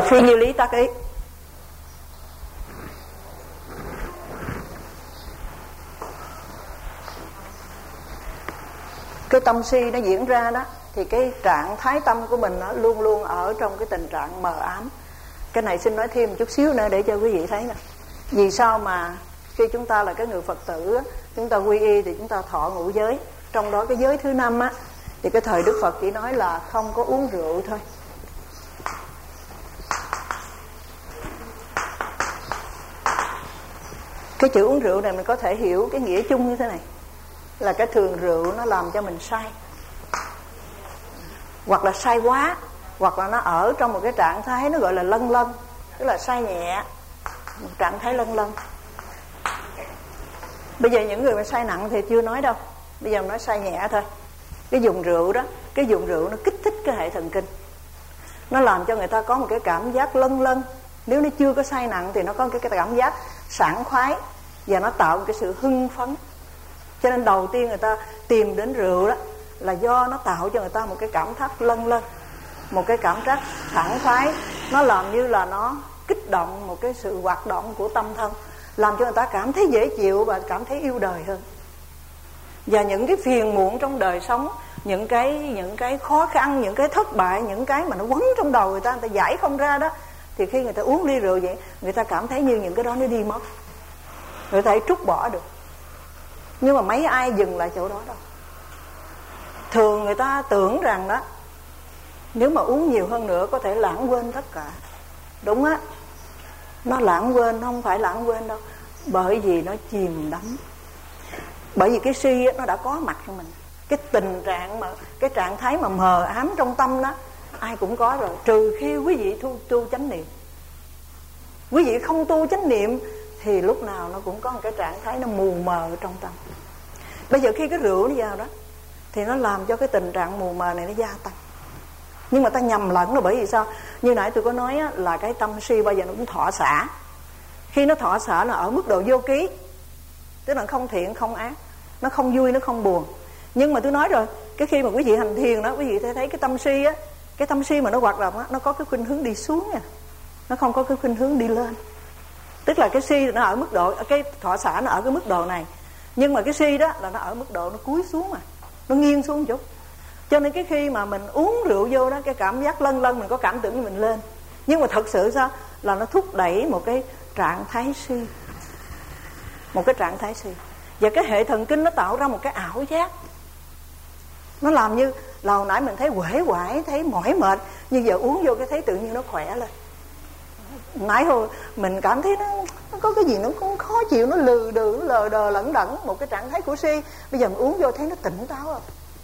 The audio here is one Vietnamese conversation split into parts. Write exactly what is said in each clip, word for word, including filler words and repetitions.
Phi Như Lý tác ý. Cái tâm si nó diễn ra đó, thì cái trạng thái tâm của mình nó luôn luôn ở trong cái tình trạng mờ ám. Cái này xin nói thêm một chút xíu nữa để cho quý vị thấy nè. Vì sao mà khi chúng ta là cái người Phật tử á, chúng ta quy y thì chúng ta thọ ngũ giới. Trong đó cái giới thứ năm á, thì cái thời Đức Phật chỉ nói là không có uống rượu thôi. Cái chữ uống rượu này mình có thể hiểu cái nghĩa chung như thế này, là cái thường rượu nó làm cho mình sai, hoặc là sai quá, hoặc là nó ở trong một cái trạng thái nó gọi là lân lân, tức là sai nhẹ, một trạng thái lân lân. Bây giờ những người mà say nặng thì chưa nói đâu, bây giờ nói say nhẹ thôi. Cái dùng rượu đó, cái dùng rượu nó kích thích cái hệ thần kinh, nó làm cho người ta có một cái cảm giác lân lân. Nếu nó chưa có say nặng thì nó có cái cảm giác sảng khoái, và nó tạo một cái sự hưng phấn. Cho nên đầu tiên người ta tìm đến rượu đó là do nó tạo cho người ta một cái cảm giác lân lân, một cái cảm giác sảng khoái. Nó làm như là nó kích động một cái sự hoạt động của tâm thân, làm cho người ta cảm thấy dễ chịu và cảm thấy yêu đời hơn. Và những cái phiền muộn trong đời sống, những cái những cái khó khăn, những cái thất bại, những cái mà nó quấn trong đầu người ta, người ta giải không ra đó, thì khi người ta uống ly rượu vậy, người ta cảm thấy như những cái đó nó đi mất, người ta trút bỏ được. Nhưng mà mấy ai dừng lại chỗ đó đâu. Thường người ta tưởng rằng đó, nếu mà uống nhiều hơn nữa có thể lãng quên tất cả. Đúng á, nó lãng quên, không phải lãng quên đâu, bởi vì nó chìm đắm. Bởi vì cái si nó đã có mặt trong mình. Cái tình trạng mà cái trạng thái mà mờ ám trong tâm đó ai cũng có rồi, trừ khi quý vị tu, tu chánh niệm. Quý vị không tu chánh niệm thì lúc nào nó cũng có một cái trạng thái nó mù mờ trong tâm. Bây giờ khi cái rượu nó vào đó thì nó làm cho cái tình trạng mù mờ này nó gia tăng. Nhưng mà ta nhầm lẫn rồi, bởi vì sao? Như nãy tôi có nói á, là cái tâm si bao giờ nó cũng thọ xả. Khi nó thọ xả là ở mức độ vô ký, tức là không thiện không ác, nó không vui nó không buồn. Nhưng mà tôi nói rồi, cái khi mà quý vị hành thiền đó, quý vị thấy cái tâm si á, cái tâm si mà nó hoạt động á, nó có cái khuynh hướng đi xuống nha, nó không có cái khuynh hướng đi lên. Tức là cái si nó ở mức độ, cái thọ xả nó ở cái mức độ này, nhưng mà cái si đó là nó ở mức độ nó cúi xuống, mà nó nghiêng xuống một chút. Cho nên cái khi mà mình uống rượu vô đó, cái cảm giác lân lân mình có cảm tưởng mình lên, nhưng mà thật sự sao là nó thúc đẩy một cái trạng thái si, một cái trạng thái si. Và cái hệ thần kinh nó tạo ra một cái ảo giác, nó làm như là hồi nãy mình thấy uể oải, thấy mỏi mệt, nhưng giờ uống vô cái thấy tự nhiên nó khỏe lên. Nãy hồi mình cảm thấy nó, nó có cái gì nó cũng khó chịu, nó lừ đừ, nó lờ đờ lẫn đẫn, một cái trạng thái của si. Bây giờ mình uống vô thấy nó tỉnh táo rồi.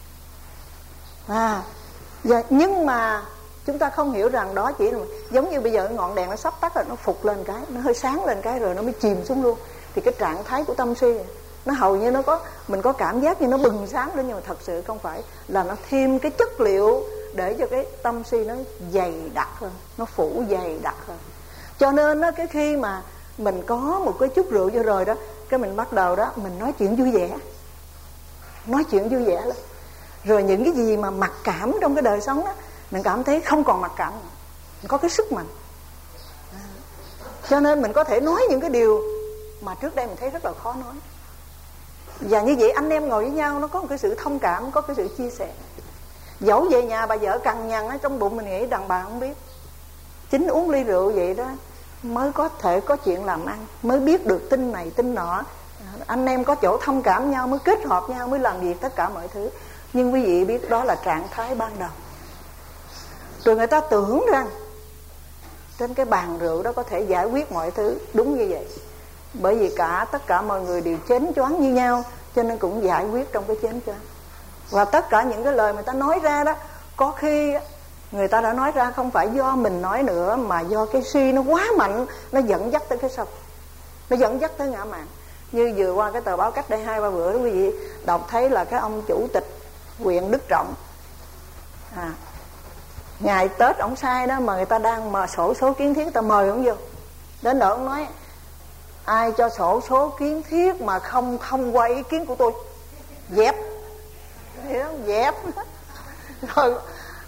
À, và, nhưng mà chúng ta không hiểu rằng đó chỉ là giống như bây giờ ngọn đèn nó sắp tắt rồi, nó phục lên cái, nó hơi sáng lên cái rồi nó mới chìm xuống luôn. Thì cái trạng thái của tâm si nó hầu như nó có, mình có cảm giác như nó bừng sáng lên, nhưng mà thật sự không phải, là nó thêm cái chất liệu để cho cái tâm si nó dày đặc hơn, nó phủ dày đặc hơn. Cho nên đó, cái khi mà mình có một cái chút rượu vô rồi đó, cái mình bắt đầu đó mình nói chuyện vui vẻ, nói chuyện vui vẻ lên. Rồi những cái gì mà mặc cảm trong cái đời sống đó, mình cảm thấy không còn mặc cảm nữa, mình có cái sức mạnh. À, cho nên mình có thể nói những cái điều mà trước đây mình thấy rất là khó nói. Và như vậy anh em ngồi với nhau, nó có một cái sự thông cảm, có cái sự chia sẻ. Dẫu về nhà bà vợ cằn nhằn ở trong bụng, mình nghĩ đàn bà không biết, chính uống ly rượu vậy đó mới có thể có chuyện làm ăn, mới biết được tin này tin nọ. Anh em có chỗ thông cảm nhau, mới kết hợp nhau, mới làm việc tất cả mọi thứ. Nhưng quý vị biết đó là trạng thái ban đầu. Rồi người ta tưởng rằng trên cái bàn rượu đó có thể giải quyết mọi thứ. Đúng như vậy. Bởi vì cả tất cả mọi người đều chén choáng như nhau, cho nên cũng giải quyết trong cái chén choáng. Và tất cả những cái lời mà ta nói ra đó, có khi người ta đã nói ra không phải do mình nói nữa, mà do cái si nó quá mạnh, nó dẫn dắt tới cái sông, nó dẫn dắt tới ngã mạn. Như vừa qua cái tờ báo cách đây hai ba bữa đó, quý vị đọc thấy là cái ông chủ tịch huyện Đức Trọng, à, ngày Tết ông sai đó, mà người ta đang mở sổ số kiến thiết, người ta mời ông vô. Đến đó ông nói: ai cho sổ số kiến thiết mà không thông qua ý kiến của tôi, dẹp. Dẹp. Rồi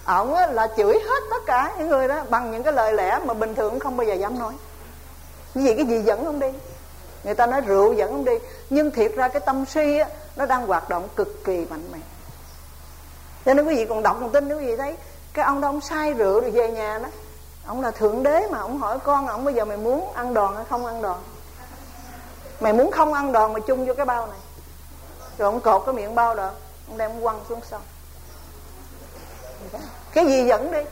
ổng là chửi hết tất cả những người đó bằng những cái lời lẽ mà bình thường không bao giờ dám nói. Như vậy cái gì dẫn ông đi? Người ta nói rượu dẫn ông đi, nhưng thiệt ra cái tâm si á, nó đang hoạt động cực kỳ mạnh mẽ. Cho nên quý vị còn đọc còn tin, quý vị thấy cái ông đó ông say rượu rồi về nhà đó, ông là thượng đế mà, ông hỏi con ông bây giờ mày muốn ăn đòn hay không ăn đòn? Mày muốn không ăn đòn mà chung vô cái bao này. Rồi ông cột cái miệng bao đó, ông đem ông quăng xuống sông. Cái gì dẫn đi?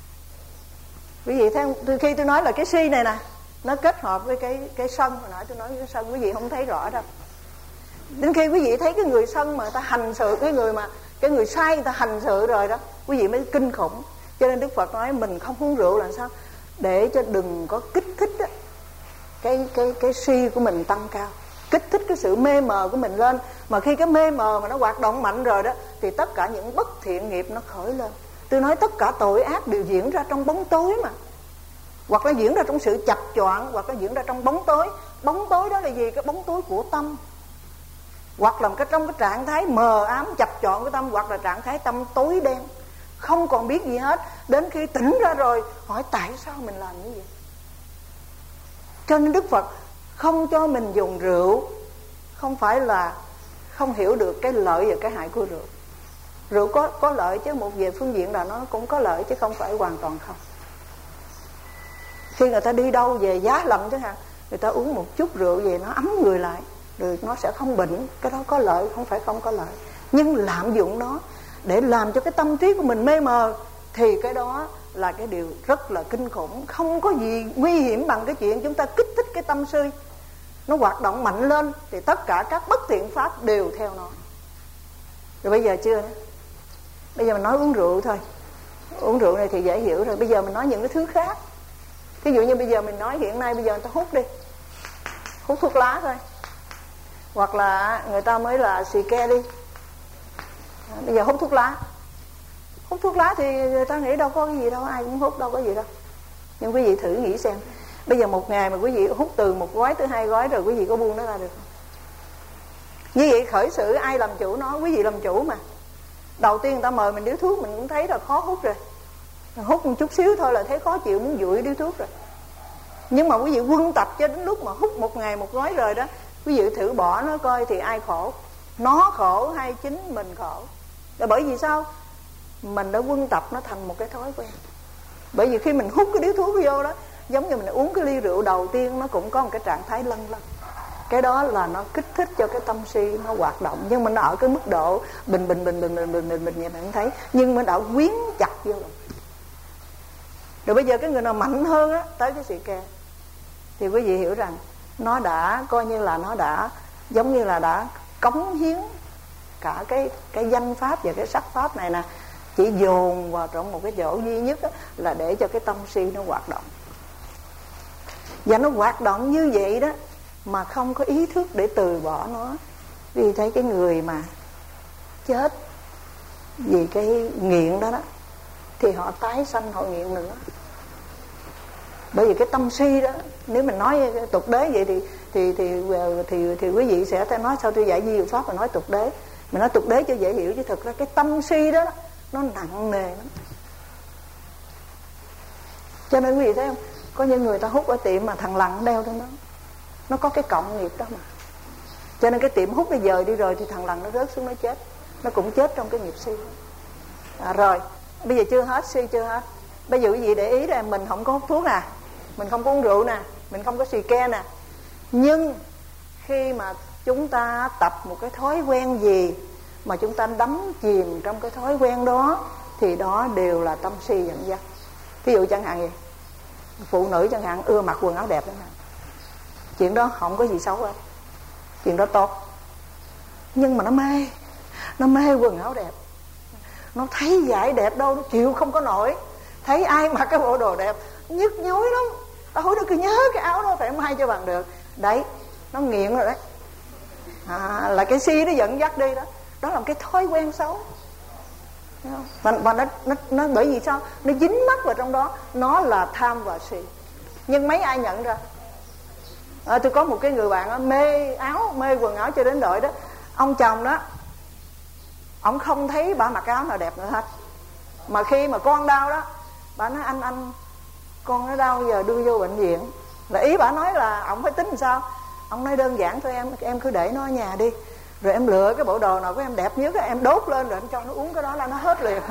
Quý vị thấy không? Khi tôi nói là cái si này nè, nó kết hợp với cái cái sân, hồi nãy tôi nói cái sân quý vị không thấy rõ đâu. Đến khi quý vị thấy cái người sân mà người ta hành sự, cái người mà cái người sai người ta hành sự rồi đó, quý vị mới kinh khủng. Cho nên Đức Phật nói mình không uống rượu là sao? Để cho đừng có kích thích đó, cái cái cái si của mình tăng cao, kích thích cái sự mê mờ của mình lên. Mà khi cái mê mờ mà nó hoạt động mạnh rồi đó, thì tất cả những bất thiện nghiệp nó khởi lên. Tôi nói tất cả tội ác đều diễn ra trong bóng tối mà, hoặc là diễn ra trong sự chập choạng, hoặc là diễn ra trong bóng tối. Bóng tối đó là gì? Cái bóng tối của tâm, hoặc là cái trong cái trạng thái mờ ám chập choạng của tâm, hoặc là trạng thái tâm tối đen, không còn biết gì hết. Đến khi tỉnh ra rồi hỏi tại sao mình làm như vậy. Cho nên Đức Phật không cho mình dùng rượu, không phải là không hiểu được cái lợi và cái hại của rượu. Rượu có có lợi chứ, một về phương diện là nó cũng có lợi chứ không phải hoàn toàn không. Khi người ta đi đâu về giá lạnh chẳng hạn, người ta uống một chút rượu về nó ấm người lại, rồi nó sẽ không bệnh. Cái đó có lợi, không phải không có lợi. Nhưng lạm dụng nó để làm cho cái tâm trí của mình mê mờ, thì cái đó là cái điều rất là kinh khủng. Không có gì nguy hiểm bằng cái chuyện chúng ta kích thích cái tâm si, nó hoạt động mạnh lên thì tất cả các bất thiện pháp đều theo nó. Rồi bây giờ chưa đó. Bây giờ mình nói uống rượu thôi. Uống rượu này thì dễ hiểu rồi. Bây giờ mình nói những cái thứ khác. Ví dụ như bây giờ mình nói hiện nay bây giờ người ta hút đi, hút thuốc lá thôi, hoặc là người ta mới là xì ke đi. Bây giờ hút thuốc lá. Hút thuốc lá thì người ta nghĩ đâu có cái gì đâu, ai cũng hút đâu có gì đâu. Nhưng quý vị thử nghĩ xem, bây giờ một ngày mà quý vị hút từ một gói tới hai gói rồi, quý vị có buông nó ra được không? Như vậy khởi sự ai làm chủ nó? Quý vị làm chủ mà. Đầu tiên người ta mời mình điếu thuốc mình cũng thấy là khó hút rồi, hút một chút xíu thôi là thấy khó chịu, muốn dụi điếu thuốc rồi. Nhưng mà quý vị quân tập cho đến lúc mà hút một ngày một gói rồi đó, quý vị thử bỏ nó coi thì ai khổ? Nó khổ hay chính mình khổ? Là bởi vì sao? Mình đã quân tập nó thành một cái thói quen. Bởi vì khi mình hút cái điếu thuốc vô đó, giống như mình uống cái ly rượu đầu tiên, nó cũng có một cái trạng thái lân lân. Cái đó là nó kích thích cho cái tâm si nó hoạt động. Nhưng mà nó ở cái mức độ bình bình bình bình bình bình bình bình vậy mình thấy. Nhưng mà đã quyến chặt vô rồi. Rồi bây giờ cái người nào mạnh hơn á, tới cái xì ke, thì quý vị hiểu rằng nó đã coi như là nó đã giống như là đã cống hiến cả cái cái danh pháp và cái sắc pháp này nè, chỉ dồn vào trong một cái chỗ duy nhất đó, là để cho cái tâm si nó hoạt động. Và nó hoạt động như vậy đó mà không có ý thức để từ bỏ nó. Vì thấy cái người mà chết vì cái nghiện đó đó, thì họ tái sanh họ nghiện nữa. Bởi vì cái tâm si đó, nếu mình nói tục đế vậy thì thì thì thì thì, thì quý vị sẽ nói sao tôi dạy di pháp mà nói tục đế. Mình nói tục đế cho dễ hiểu, chứ thực ra cái tâm si đó nó nặng nề lắm. Cho nên quý vị thấy không, có những người ta hút ở tiệm mà thằng lằn đeo trên đó, nó có cái cộng nghiệp đó mà. Cho nên cái tiệm hút nó dời đi rồi thì thằng lằn nó rớt xuống nó chết, nó cũng chết trong cái nghiệp si. À, rồi bây giờ chưa hết, si chưa hết. Bây giờ quý vị để ý là mình không có hút thuốc nè, mình không có uống rượu nè, mình không có xì ke nè. Nhưng khi mà chúng ta tập một cái thói quen gì mà chúng ta đắm chìm trong cái thói quen đó, thì đó đều là tâm si dẫn dắt. Ví dụ chẳng hạn gì, phụ nữ chẳng hạn ưa mặc quần áo đẹp chẳng hạn, chuyện đó không có gì xấu hết, chuyện đó tốt. Nhưng mà nó mê, nó mê quần áo đẹp, nó thấy vải đẹp đâu nó chịu không có nổi, thấy ai mặc cái bộ đồ đẹp nhức nhối lắm, tao hỏi nó cứ nhớ cái áo đó phải may cho bằng được. Đấy, nó nghiện rồi đấy. À, là cái si nó dẫn dắt đi đó. Đó là một cái thói quen xấu. Và, và nó, nó, nó bởi vì sao? Nó dính mắc vào trong đó. Nó là tham và si. Nhưng mấy ai nhận ra? À, tôi có một cái người bạn đó, mê áo, mê quần áo cho đến đội đó. Ông chồng đó, ông không thấy bà mặc áo nào đẹp nữa hết. Mà khi mà con đau đó, bà nói anh anh con nó đau giờ đưa vô bệnh viện. Là ý bà nói là ông phải tính làm sao. Ông nói đơn giản thôi, em em cứ để nó ở nhà đi, rồi em lựa cái bộ đồ nào của em đẹp nhất em đốt lên, rồi em cho nó uống cái đó là nó hết liền.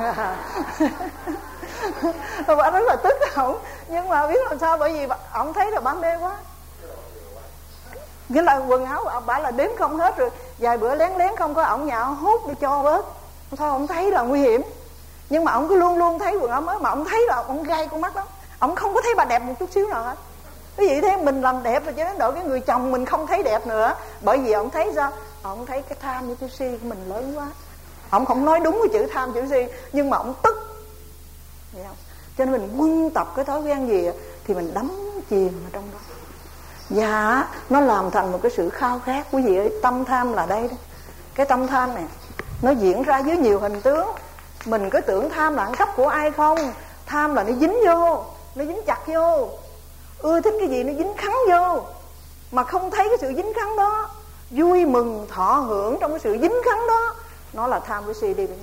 Bà rất là tức ổng, nhưng mà biết làm sao, bởi vì ổng thấy là bà mê quá. Nghĩa là quần áo bà là đếm không hết, rồi vài bữa lén lén không có ổng nhạo hút đi cho bớt. Thôi ổng thấy là nguy hiểm, nhưng mà ổng cứ luôn luôn thấy quần áo mới, mà ổng thấy là ổng gai con mắt lắm. Ổng không có thấy bà đẹp một chút xíu nào hết. Cái gì thế, mình làm đẹp rồi cho đến độ cái người chồng mình không thấy đẹp nữa. Bởi vì ổng thấy sao? Ổng thấy cái tham với cái si của mình lớn quá. Ổng không nói đúng cái chữ tham chữ si, nhưng mà ổng tức. Hiểu không? Cho nên mình quân tập cái thói quen gì thì mình đắm chìm ở trong đó. Và nó làm thành một cái sự khao khát. Quý vị ơi, tâm tham là đây đó. Cái tâm tham này nó diễn ra dưới nhiều hình tướng. Mình cứ tưởng tham là ăn cắp của ai không. Tham là nó dính vô, nó dính chặt vô. Ưa thích cái gì nó dính khắn vô, mà không thấy cái sự dính khắn đó, vui mừng thọ hưởng trong cái sự dính khắn đó. Nó là tham với si đi với nhau.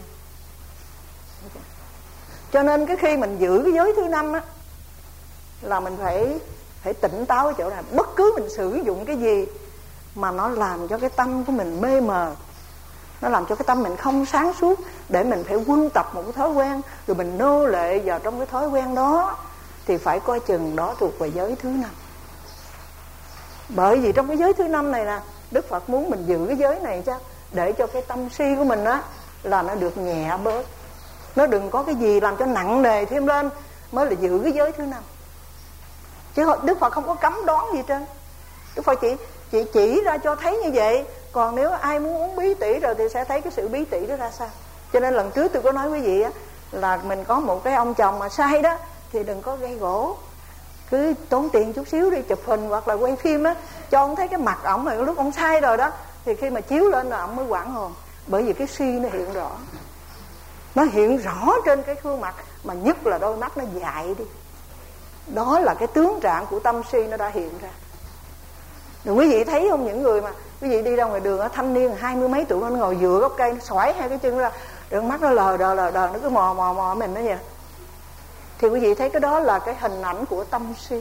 Cho nên cái khi mình giữ cái giới thứ năm á, là mình phải phải tỉnh táo ở chỗ này. Bất cứ mình sử dụng cái gì mà nó làm cho cái tâm của mình mê mờ, nó làm cho cái tâm mình không sáng suốt, để mình phải quân tập một cái thói quen, rồi mình nô lệ vào trong cái thói quen đó, thì phải coi chừng đó thuộc về giới thứ năm. Bởi vì trong cái giới thứ năm này nè, Đức Phật muốn mình giữ cái giới này chứ, để cho cái tâm si của mình á là nó được nhẹ bớt, nó đừng có cái gì làm cho nặng nề thêm lên, mới là giữ cái giới thứ năm. Chứ Đức Phật không có cấm đoán gì trên. Đức Phật chỉ, chỉ chỉ ra cho thấy như vậy. Còn nếu ai muốn uống bí tỉ rồi thì sẽ thấy cái sự bí tỉ đó ra sao. Cho nên lần trước tôi có nói quý vị á, là mình có một cái ông chồng mà sai đó, thì đừng có gây gỗ, cứ tốn tiền chút xíu đi chụp hình hoặc là quay phim á, cho ông thấy cái mặt ổng mà lúc ông sai rồi đó, thì khi mà chiếu lên là ổng mới hoảng hồn. Bởi vì cái si nó hiện rõ, nó hiện rõ trên cái khuôn mặt, mà nhất là đôi mắt nó dại đi. Đó là cái tướng trạng của tâm si nó đã hiện ra. Rồi quý vị thấy không, những người mà quý vị đi ra ngoài đường, thanh niên hai mươi mấy tuổi, nó ngồi dựa gốc cây, nó xoải hai cái chân ra, rồi mắt nó lờ đờ lờ đờ, nó cứ mò mò mò mình đó vậy. Thì quý vị thấy cái đó là cái hình ảnh của tâm si.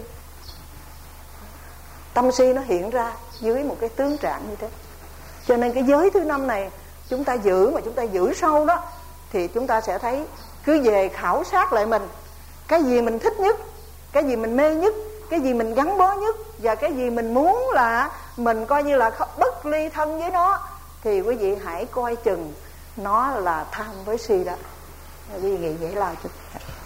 Tâm si nó hiện ra dưới một cái tướng trạng như thế. Cho nên cái giới thứ năm này chúng ta giữ, mà chúng ta giữ sâu đó, thì chúng ta sẽ thấy, cứ về khảo sát lại mình, cái gì mình thích nhất, cái gì mình mê nhất, cái gì mình gắn bó nhất, và cái gì mình muốn là mình coi như là bất ly thân với nó, thì quý vị hãy coi chừng nó là tham với si đó. Quý vị nghĩ vậy là chút.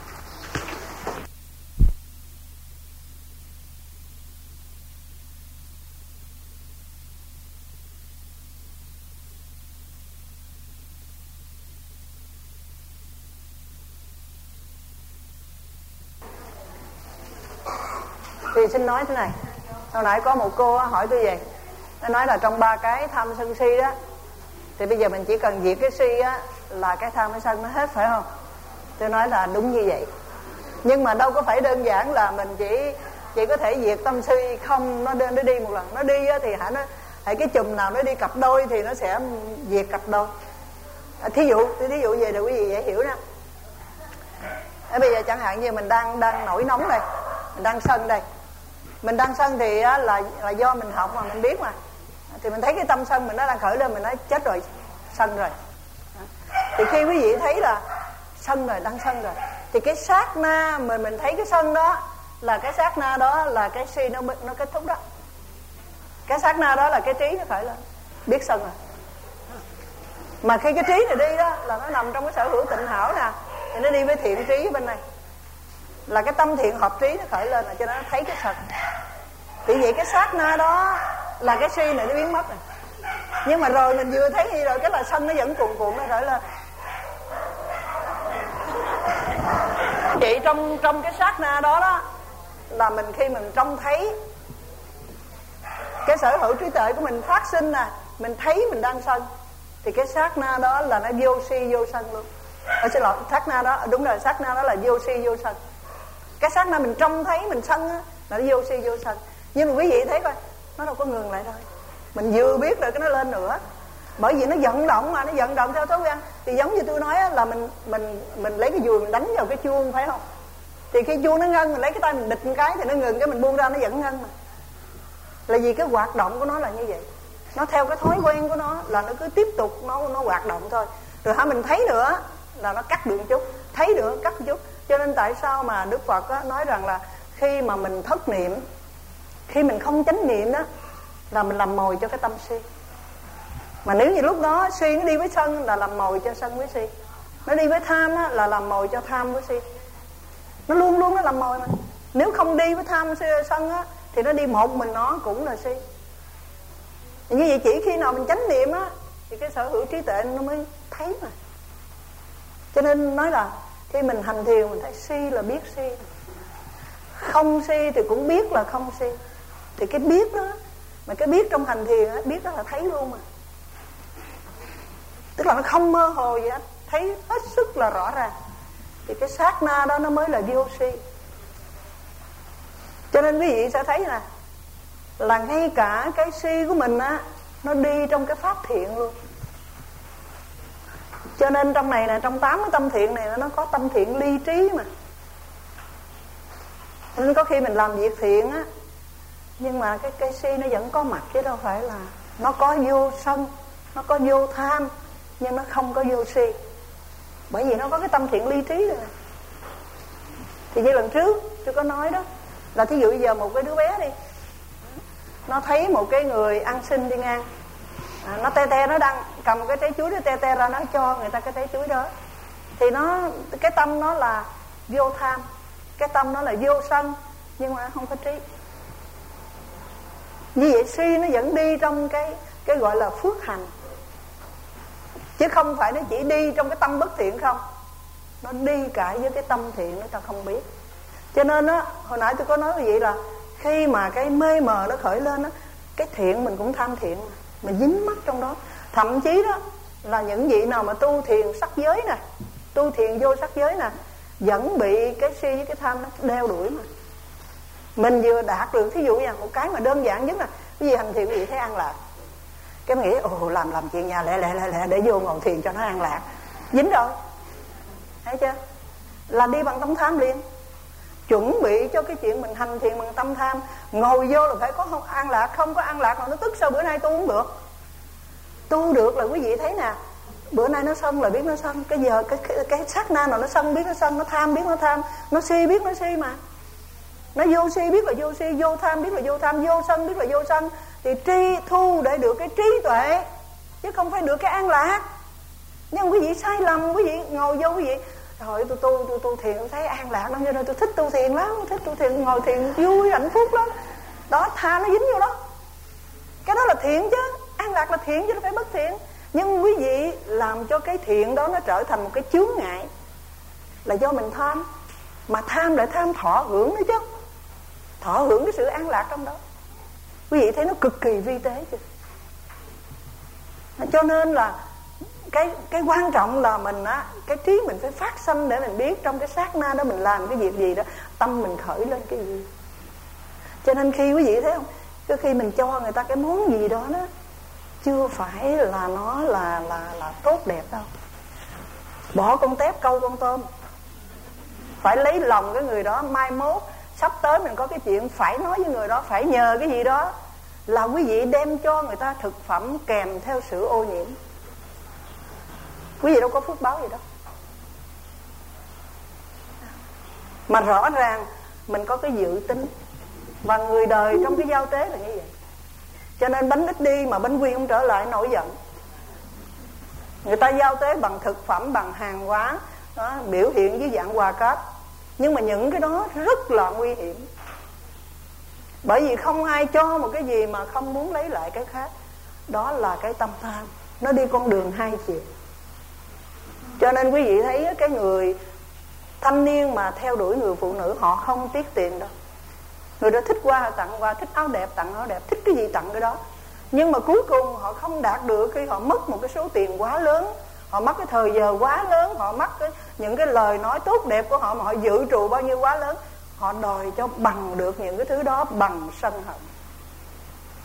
Thì xin nói thế này, hồi nãy có một cô hỏi tôi về, nó nói là trong ba cái tham sân si đó, thì bây giờ mình chỉ cần diệt cái si á, là cái tham cái sân nó hết, phải không? Tôi nói là đúng như vậy. Nhưng mà đâu có phải đơn giản là mình chỉ chỉ có thể diệt tâm si không, nó nó đi một lần, nó đi á, thì hả nó hãy cái chùm nào nó đi cặp đôi thì nó sẽ diệt cặp đôi. À, thí dụ, thí dụ về để quý vị dễ hiểu nè. À, bây giờ chẳng hạn như mình đang đang nổi nóng đây, mình đang sân đây. Mình đang sân thì á, là là do mình học mà mình biết mà. Thì mình thấy cái tâm sân mình nó đang khởi lên, mình nói chết rồi, sân rồi. Thì khi quý vị thấy là sân rồi, đang sân rồi, thì cái sát na mình mình thấy cái sân đó, là cái sát na đó là cái si nó nó kết thúc đó. Cái sát na đó là cái trí nó khởi lên, biết sân rồi. Mà khi cái trí này đi đó là nó nằm trong cái sở hữu tịnh hảo nè, thì nó đi với thiện trí bên này, là cái tâm thiện hợp trí nó khởi lên, là cho nó thấy cái sân. Thì vậy cái sát na đó là cái si này nó biến mất rồi. Nhưng mà rồi mình vừa thấy gì rồi, cái là sân nó vẫn cuồn cuộn nó khởi lên. Vậy trong trong cái sát na đó đó, là mình khi mình trông thấy cái sở hữu trí tuệ của mình phát sinh nè, mình thấy mình đang sân, thì cái sát na đó là nó vô si vô sân luôn. Ở xin lỗi, sát na đó, đúng rồi, sát na đó là vô si vô sân. Cái sát na mình trông thấy mình sân á, là nó vô si vô sân. Nhưng mà quý vị thấy coi, nó đâu có ngừng lại thôi. Mình vừa biết rồi cái nó lên nữa. Bởi vì nó vận động mà, nó vận động theo thói quen. Thì giống như tôi nói á, là mình mình mình lấy cái dùi mình đánh vào cái chuông, phải không? Thì khi chuông nó ngân, mình lấy cái tay mình bịch một cái thì nó ngừng, cái mình buông ra nó vẫn ngân mà. Là vì cái hoạt động của nó là như vậy. Nó theo cái thói quen của nó là nó cứ tiếp tục nó nó hoạt động thôi. Rồi hả, mình thấy nữa là nó cắt được một chút, thấy nữa cắt một chút. Cho nên tại sao mà Đức Phật á, nói rằng là khi mà mình thất niệm, khi mình không chánh niệm đó, là mình làm mồi cho cái tâm si. Mà nếu như lúc đó si nó đi với sân là làm mồi cho sân với si. Nó đi với tham á, là làm mồi cho tham với si. Nó luôn luôn nó làm mồi mà. Nếu không đi với tham sân á, thì nó đi một mình nó cũng là si. Như vậy chỉ khi nào mình chánh niệm á, thì cái sở hữu trí tuệ nó mới thấy mà. Cho nên nói là khi mình hành thiền mình thấy si là biết si, không si thì cũng biết là không si. Thì cái biết đó, mà cái biết trong hành thiền á, biết đó là thấy luôn mà. Tức là nó không mơ hồ gì hết, thấy hết sức là rõ ràng. Thì cái sát na đó nó mới là vô si. Cho nên quý vị sẽ thấy nè, là ngay cả cái si của mình á, nó đi trong cái pháp thiện luôn. Cho nên trong này nè, trong tám cái tâm thiện này nó có tâm thiện ly trí mà. Nên có khi mình làm việc thiện á, nhưng mà cái cái si nó vẫn có mặt, chứ đâu phải là nó có vô sân, nó có vô tham, nhưng nó không có vô si. Bởi vì nó có cái tâm thiện ly trí rồi. Thì như lần trước tôi có nói đó, là thí dụ giờ một cái đứa bé đi, nó thấy một cái người ăn xin đi ngang, à, nó te te nó đang cầm cái trái chuối, nó te te ra nó cho người ta cái trái chuối đó, thì nó cái tâm nó là vô tham, cái tâm nó là vô sân, nhưng mà không có trí. Như vậy si nó vẫn đi trong cái cái gọi là phước hành, chứ không phải nó chỉ đi trong cái tâm bất thiện không, nó đi cả với cái tâm thiện, nó ta không biết. Cho nên á, hồi nãy tôi có nói như vậy là khi mà cái mê mờ nó khởi lên á, cái thiện mình cũng tham thiện, mình dính mắc trong đó. Thậm chí đó là những vị nào mà tu thiền sắc giới nè, tu thiền vô sắc giới nè, vẫn bị cái si với cái tham nó đeo đuổi mà. Mình vừa đạt được, thí dụ như một cái mà đơn giản nhất là cái gì hành thiền, cái gì thấy an lạc, cái mình nghĩ ồ làm làm chuyện nhà lẹ lẹ lẹ lẹ để vô ngồi thiền cho nó an lạc, dính rồi, thấy chưa? Là đi bằng tâm tham liền. Chuẩn bị cho cái chuyện mình hành thiền bằng tâm tham, ngồi vô là phải có không an lạc, không có an lạc mà nó tức sao bữa nay tu không được. Tu được là quý vị thấy nè, bữa nay nó sân là biết nó sân, cái giờ cái cái, cái sát na nào nó sân biết nó sân, nó tham biết nó tham, nó si biết nó si mà. Nó vô si biết là vô si, vô tham biết là vô tham, vô sân biết là vô sân. Thì tri thu để được cái trí tuệ, chứ không phải được cái an lạc. Nhưng quý vị sai lầm, quý vị ngồi vô quý vị rồi tôi tu tôi tu thiền tôi thấy an lạc lắm, cho nên tôi thích tu thiền lắm, thích tu thiền, ngồi thiền vui hạnh phúc lắm. Đó, tha nó dính vô đó. Cái đó là thiện chứ, an lạc là thiện chứ đâu phải bất thiện. Nhưng quý vị làm cho cái thiện đó nó trở thành một cái chướng ngại, là do mình tham. Mà tham lại tham thọ hưởng nữa chứ, thọ hưởng cái sự an lạc trong đó. Quý vị thấy nó cực kỳ vi tế chứ. Cho nên là cái cái quan trọng là mình á, cái trí mình phải phát sanh để mình biết trong cái sát na đó mình làm cái việc gì đó, tâm mình khởi lên cái gì. Cho nên khi quý vị thấy không, cái khi mình cho người ta cái món gì đó đó, chưa phải là nó là là là tốt đẹp đâu. Bỏ con tép câu con tôm, phải lấy lòng cái người đó. Mai mốt sắp tới mình có cái chuyện phải nói với người đó, phải nhờ cái gì đó, là quý vị đem cho người ta thực phẩm kèm theo sự ô nhiễm. Quý vị đâu có phước báo gì đâu. Mà rõ ràng mình có cái dự tính, và người đời trong cái giao tế là như vậy. Cho nên bánh ít đi mà bánh quy không trở lại, nổi giận. Người ta giao tế bằng thực phẩm, bằng hàng hóa đó, biểu hiện với dạng quà cáp. Nhưng mà những cái đó rất là nguy hiểm. Bởi vì không ai cho một cái gì mà không muốn lấy lại cái khác. Đó là cái tâm tham, nó đi con đường hai chiều. Cho nên quý vị thấy cái người thanh niên mà theo đuổi người phụ nữ, họ không tiếc tiền đâu. Người đó thích hoa tặng hoa, thích áo đẹp tặng áo đẹp, thích cái gì tặng cái đó. Nhưng mà cuối cùng họ không đạt được, khi họ mất một cái số tiền quá lớn, họ mất cái thời giờ quá lớn, họ mất cái, những cái lời nói tốt đẹp của họ mà họ dự trù bao nhiêu quá lớn, họ đòi cho bằng được những cái thứ đó bằng sân hận.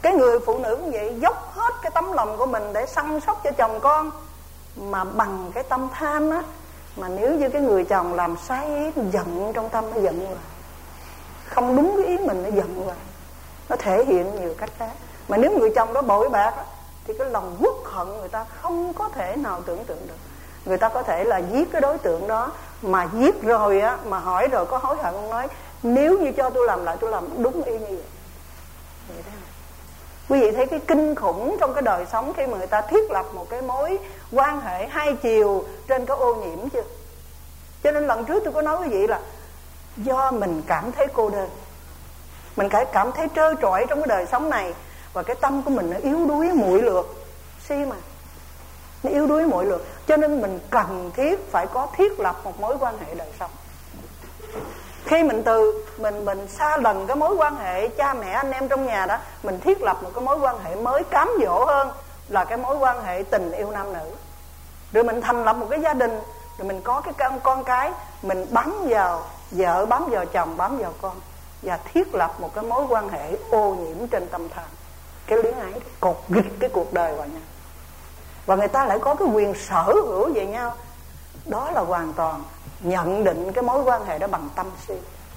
Cái người phụ nữ cũng vậy, dốc hết cái tấm lòng của mình để săn sóc cho chồng con, mà bằng cái tâm tham á. Mà nếu như cái người chồng làm sai ý, giận trong tâm, nó giận rồi, không đúng cái ý mình, nó giận rồi, nó thể hiện nhiều cách khác. Mà nếu người chồng đó bội bạc á, thì cái lòng uất hận người ta không có thể nào tưởng tượng được. Người ta có thể là giết cái đối tượng đó, mà giết rồi á, mà hỏi rồi có hối hận không, nói nếu như cho tôi làm lại tôi làm đúng y như vậy. Vậy đó. Quý vị thấy cái kinh khủng trong cái đời sống khi mà người ta thiết lập một cái mối quan hệ hai chiều trên cái ô nhiễm chưa? Cho nên lần trước tôi có nói quý vị là do mình cảm thấy cô đơn, mình cảm thấy trơ trọi trong cái đời sống này, và cái tâm của mình nó yếu đuối muội lược, si mà nó yếu đuối muội lược, cho nên mình cần thiết phải có thiết lập một mối quan hệ đời sống. Khi mình từ mình mình xa lần cái mối quan hệ cha mẹ anh em trong nhà đó, mình thiết lập một cái mối quan hệ mới cám dỗ hơn, là cái mối quan hệ tình yêu nam nữ. Rồi mình thành lập một cái gia đình, rồi mình có cái con, con cái, mình bám vào vợ, bám vào chồng, bám vào con, và thiết lập một cái mối quan hệ ô nhiễm trên tâm thần. Cái luyến ái cột nghịch cái cuộc đời vào nhau, và người ta lại có cái quyền sở hữu về nhau. Đó là hoàn toàn nhận định cái mối quan hệ đó bằng tâm si.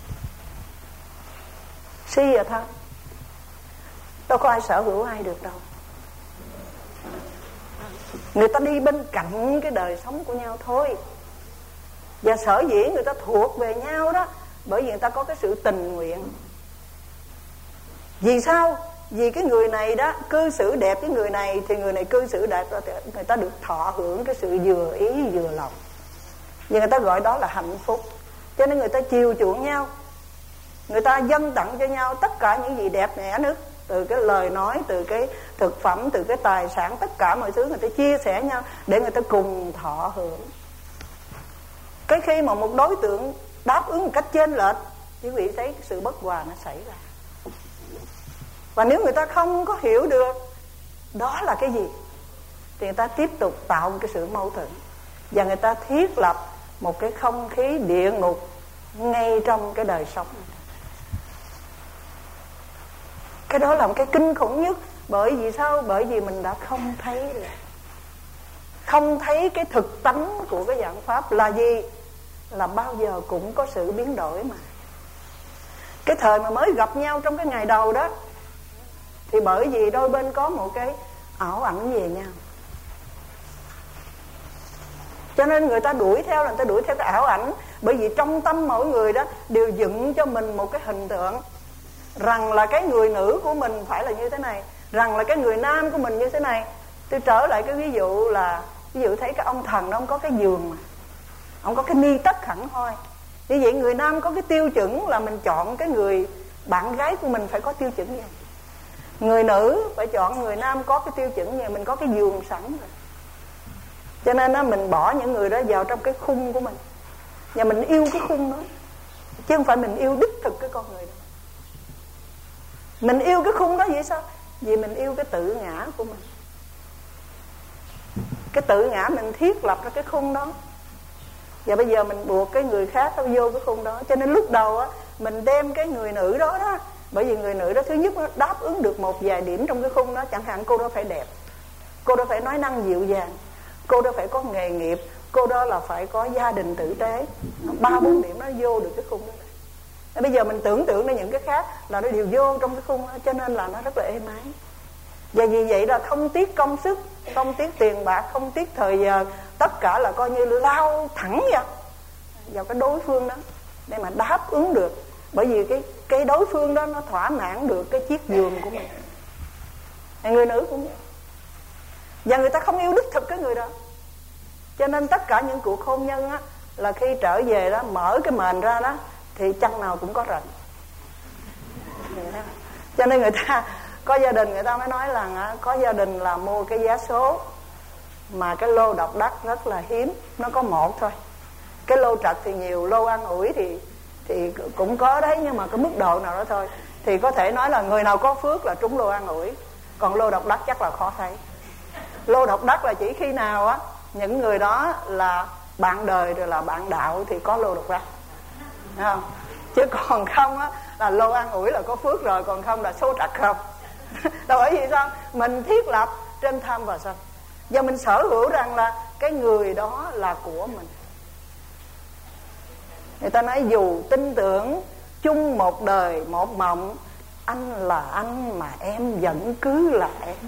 Si vậy thôi, đâu có ai sở hữu ai được đâu. Người ta đi bên cạnh cái đời sống của nhau thôi. Và sở dĩ người ta thuộc về nhau đó, bởi vì người ta có cái sự tình nguyện. Vì sao? Vì cái người này đó cư xử đẹp với người này, thì người này cư xử đẹp, người ta được thọ hưởng cái sự vừa ý vừa lòng. Nhưng người ta gọi đó là hạnh phúc. Cho nên người ta chiều chuộng nhau, người ta dâng tặng cho nhau tất cả những gì đẹp nhẹ nhất, từ cái lời nói, từ cái thực phẩm, từ cái tài sản, tất cả mọi thứ người ta chia sẻ nhau để người ta cùng thọ hưởng. Cái khi mà một đối tượng đáp ứng một cách chênh lệch, quý vị thấy sự bất hòa nó xảy ra. Và nếu người ta không có hiểu được đó là cái gì, thì người ta tiếp tục tạo một cái sự mâu thuẫn, và người ta thiết lập một cái không khí địa ngục ngay trong cái đời sống. Cái đó là một cái kinh khủng nhất. Bởi vì sao? Bởi vì mình đã không thấy Không thấy cái thực tánh của cái dạng pháp là gì? Là bao giờ cũng có sự biến đổi mà. Cái thời mà mới gặp nhau trong cái ngày đầu đó, thì bởi vì đôi bên có một cái ảo ảnh về nhau, cho nên người ta đuổi theo là người ta đuổi theo cái ảo ảnh. Bởi vì trong tâm mỗi người đó đều dựng cho mình một cái hình tượng, rằng là cái người nữ của mình phải là như thế này, rằng là cái người nam của mình như thế này. Tôi trở lại cái ví dụ là, ví dụ thấy cái ông thần đó, ông có cái giường mà, ông có cái ni tất hẳn hoi. Như vậy người nam có cái tiêu chuẩn là mình chọn cái người bạn gái của mình phải có tiêu chuẩn gì. Người nữ phải chọn người nam có cái tiêu chuẩn gì, mình có cái giường sẵn rồi. Cho nên đó, mình bỏ những người đó vào trong cái khung của mình, và mình yêu cái khung đó, chứ không phải mình yêu đích thực cái con người đó. Mình yêu cái khung đó vậy sao? Vì mình yêu cái tự ngã của mình. Cái tự ngã mình thiết lập ra cái khung đó, và bây giờ mình buộc cái người khác nó vô cái khung đó. Cho nên lúc đầu á, mình đem cái người nữ đó đó, bởi vì người nữ đó thứ nhất nó đáp ứng được một vài điểm trong cái khung đó. Chẳng hạn cô đó phải đẹp, cô đó phải nói năng dịu dàng, cô đó phải có nghề nghiệp, cô đó là phải có gia đình tử tế. Ba bốn điểm nó vô được cái khung đó. Bây giờ mình tưởng tượng ra những cái khác là nó đều vô trong cái khung đó, cho nên là nó rất là êm ái. Và vì vậy là không tiếc công sức, không tiếc tiền bạc, không tiếc thời giờ, tất cả là coi như lao thẳng vào vào cái đối phương đó để mà đáp ứng được. Bởi vì cái cái đối phương đó nó thỏa mãn được cái chiếc giường của mình. Người nữ cũng vậy. Và người ta không yêu đích thực cái người đó, cho nên tất cả những cuộc hôn nhân á, là khi trở về đó, mở cái mền ra đó, thì chân nào cũng có rận. Cho nên người ta có gia đình, người ta mới nói là có gia đình là mua cái vé số, mà cái lô độc đắc rất là hiếm, nó có một thôi. Cái lô trật thì nhiều, lô an ủi thì thì cũng có đấy, nhưng mà cái mức độ nào đó thôi. Thì có thể nói là người nào có phước là trúng lô an ủi, còn lô độc đắc chắc là khó thấy. Lô độc đắc là chỉ khi nào á, những người đó là bạn đời rồi là bạn đạo thì có lô độc đắc, thấy không? Chứ còn không á, là lô an ủi là có phước rồi, còn không là số trật không. Là bởi vì sao? Mình thiết lập trên tham và sân, và mình sở hữu rằng là cái người đó là của mình. Người ta nói dù tin tưởng chung một đời một mộng, anh là anh mà em vẫn cứ là em.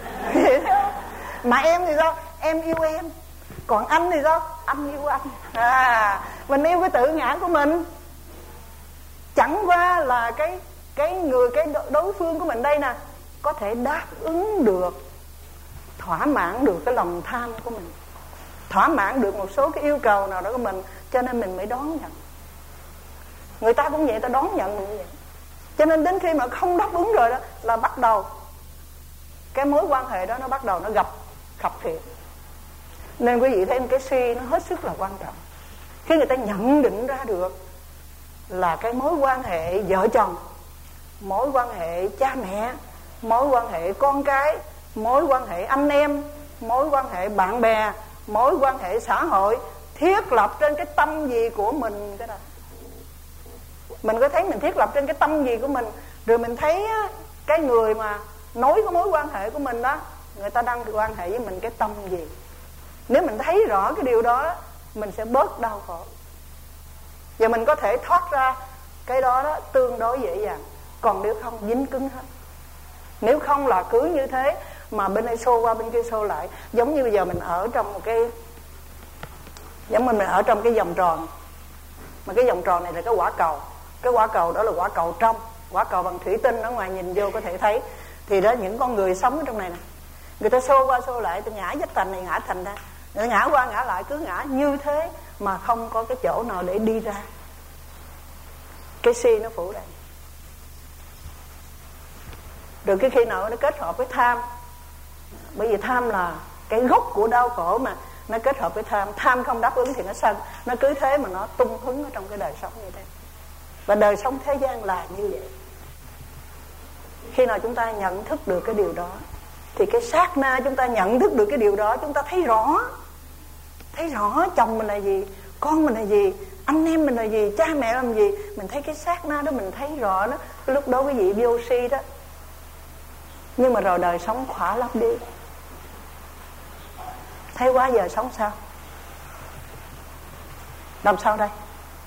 Mà em thì sao? Em yêu em. Còn anh thì sao? Anh yêu anh. À, mình yêu cái tự ngã của mình. Chẳng qua là cái cái người cái đối phương của mình đây nè có thể đáp ứng được, thỏa mãn được cái lòng tham của mình, thỏa mãn được một số cái yêu cầu nào đó của mình, cho nên mình mới đón nhận. Người ta cũng vậy, ta đón nhận mình như vậy. Cho nên đến khi mà không đáp ứng rồi đó là bắt đầu cái mối quan hệ đó nó bắt đầu nó gặp khập khiễng. Nên quý vị thấy cái suy nó hết sức là quan trọng. Khi người ta nhận định ra được là cái mối quan hệ vợ chồng, mối quan hệ cha mẹ, mối quan hệ con cái, mối quan hệ anh em, mối quan hệ bạn bè, mối quan hệ xã hội thiết lập trên cái tâm gì của mình cái đó. Mình có thấy mình thiết lập trên cái tâm gì của mình, rồi mình thấy cái người mà nối cái mối quan hệ của mình đó, người ta đang quan hệ với mình cái tâm gì. Nếu mình thấy rõ cái điều đó, mình sẽ bớt đau khổ, và mình có thể thoát ra cái đó đó tương đối dễ dàng. Còn nếu không dính cứng hết. Nếu không là cứ như thế mà bên đây xô qua bên kia xô lại. Giống như bây giờ mình ở trong một cái, giống như mình ở trong cái vòng tròn, mà cái vòng tròn này là cái quả cầu. Cái quả cầu đó là quả cầu trong, quả cầu bằng thủy tinh, ở ngoài nhìn vô có thể thấy. Thì đó những con người sống ở trong này nè, người ta xô qua xô lại, ta ngã vách thành này ngã thành ra, người ta ngã qua ngã lại, cứ ngã như thế mà không có cái chỗ nào để đi ra. Cái si nó phủ đầy. Rồi cái khi nào nó kết hợp với tham, bởi vì tham là cái gốc của đau khổ mà, nó kết hợp với tham. Tham không đáp ứng thì nó sân. Nó cứ thế mà nó tung hứng ở trong cái đời sống như thế. Và đời sống thế gian là như vậy. Khi nào chúng ta nhận thức được cái điều đó, thì cái sát na chúng ta nhận thức được cái điều đó, chúng ta thấy rõ. Thấy rõ chồng mình là gì, con mình là gì, anh em mình là gì, cha mẹ làm gì. Mình thấy cái sát na đó, mình thấy rõ đó. Cái lúc đó quý vị vô si đó. Nhưng mà rồi đời sống khỏa lấp đi. Thấy quá giờ sống sao? Làm sao đây?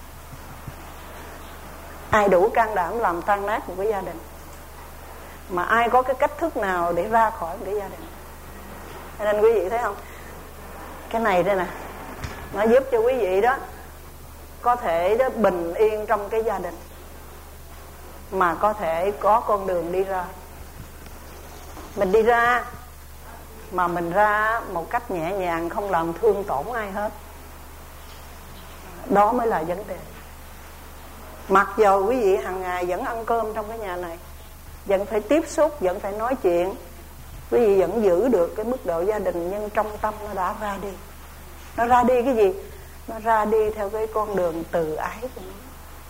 Ai đủ can đảm làm tan nát một cái gia đình? Mà ai có cái cách thức nào để ra khỏi một cái gia đình? Cho nên quý vị thấy không, cái này đây nè, nó giúp cho quý vị đó có thể đó bình yên trong cái gia đình, mà có thể có con đường đi ra. Mình đi ra mà mình ra một cách nhẹ nhàng, không làm thương tổn ai hết. Đó mới là vấn đề. Mặc dù quý vị hàng ngày vẫn ăn cơm trong cái nhà này, vẫn phải tiếp xúc, vẫn phải nói chuyện, quý vị vẫn giữ được cái mức độ gia đình, nhưng trong tâm nó đã ra đi. Nó ra đi cái gì? Nó ra đi theo cái con đường từ ái của nó.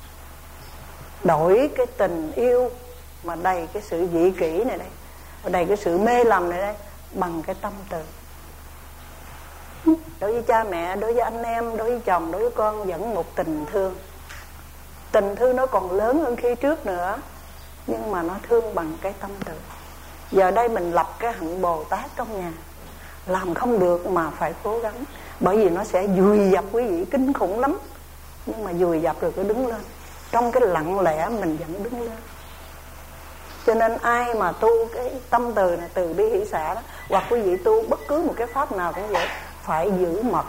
Đổi cái tình yêu mà đầy cái sự dị kỷ này đây, và đầy cái sự mê lầm này đây, bằng cái tâm từ. Đối với cha mẹ, đối với anh em, đối với chồng, đối với con vẫn một tình thương. Tình thương nó còn lớn hơn khi trước nữa, nhưng mà nó thương bằng cái tâm từ. Giờ đây mình lập cái hạnh Bồ Tát trong nhà, làm không được mà phải cố gắng. Bởi vì nó sẽ vùi dập quý vị kinh khủng lắm. Nhưng mà vùi dập rồi cứ đứng lên. Trong cái lặng lẽ mình vẫn đứng lên. Cho nên ai mà tu cái tâm từ này, từ bi hỷ xả đó, hoặc quý vị tu bất cứ một cái pháp nào cũng vậy, phải giữ mật.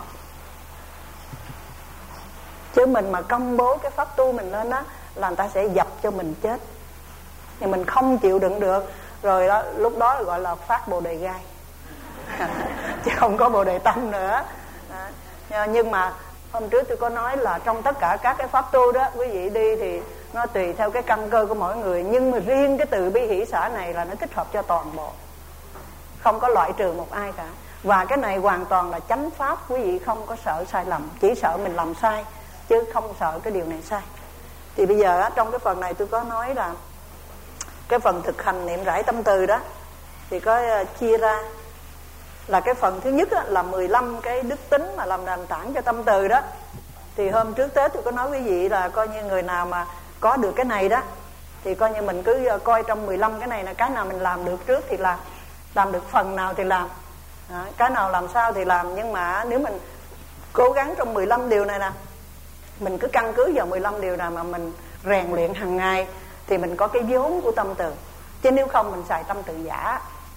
Chứ mình mà công bố cái pháp tu mình lên đó, là người ta sẽ dập cho mình chết. Nhưng mình không chịu đựng được, rồi đó, lúc đó gọi là phát bồ đề gai. Chứ không có bồ đề tâm nữa. À, nhưng mà hôm trước tôi có nói là trong tất cả các cái pháp tu đó, quý vị đi thì nó tùy theo cái căn cơ của mỗi người. Nhưng mà riêng cái từ bi hỷ xả này là nó thích hợp cho toàn bộ, không có loại trừ một ai cả. Và cái này hoàn toàn là chánh pháp. Quý vị không có sợ sai lầm, chỉ sợ mình làm sai, chứ không sợ cái điều này sai. Thì bây giờ trong cái phần này tôi có nói là cái phần thực hành niệm rải tâm từ đó, thì có chia ra là cái phần thứ nhất là mười lăm cái đức tính mà làm nền tảng cho tâm từ đó. Thì hôm trước Tết tôi có nói quý vị là coi như người nào mà có được cái này đó thì coi như mình cứ coi trong mười lăm cái này là cái nào mình làm được trước thì làm, làm được phần nào thì làm, à, cái nào làm sao thì làm. Nhưng mà nếu mình cố gắng trong mười lăm điều này nè, mình cứ căn cứ vào mười lăm điều này mà mình rèn luyện hàng ngày thì mình có cái vốn của tâm từ. Chứ nếu không mình xài tâm từ giả,